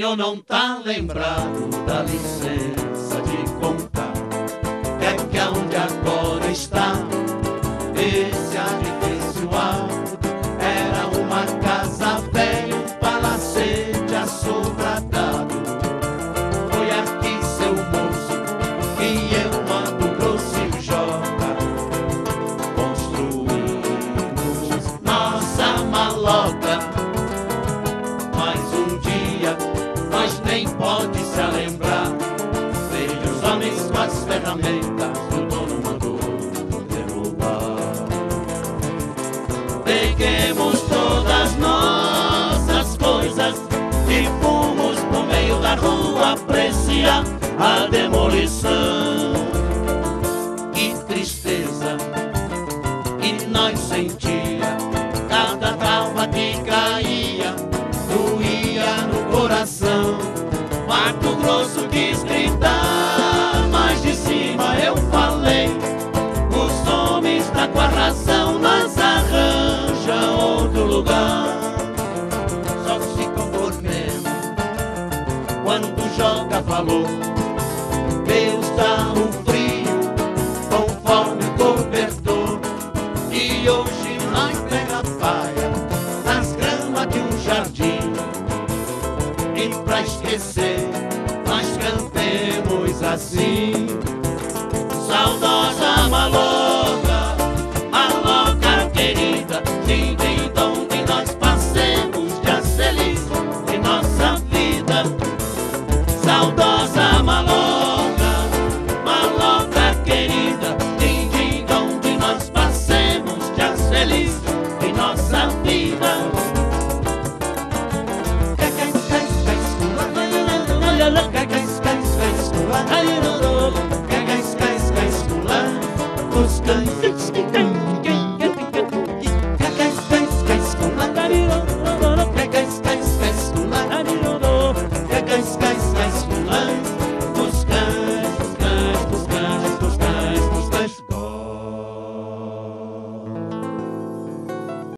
senhor não tá lembrado, dá licença de contar. É que aonde agora está esse edifício alto era uma casa velha, um palacete assobradado. Foi aqui, seu moço, que eu, Mato Grosso e o Joca construímos nossa maloca. Mas um dia nós nem pode se lembrar. Veja os homens com as ferramentas que o dono mandou derrubar. Peguemos todas nossas coisas e fomos pro meio da rua apreciar a demolição. Que tristeza que nós sentia, cada trava que caía doía no coração. Mato Grosso quis gritar, mas de cima eu falei: os homens tá com a razão, nós arranja outro lugar. Só se conformemos quando Joca falou: Deus dá o frio conforme o cobertor. E hoje nós pega a paia nas gramas de um jardim, e pra esquecer nós cantemos assim: saudosa maloca, maloca querida, din din dom, que nós passemos dias felizes em nossa vida. Saudosa maloca, maloca querida, din din dom, que nós passemos dias felizes em nossa vida. Os cães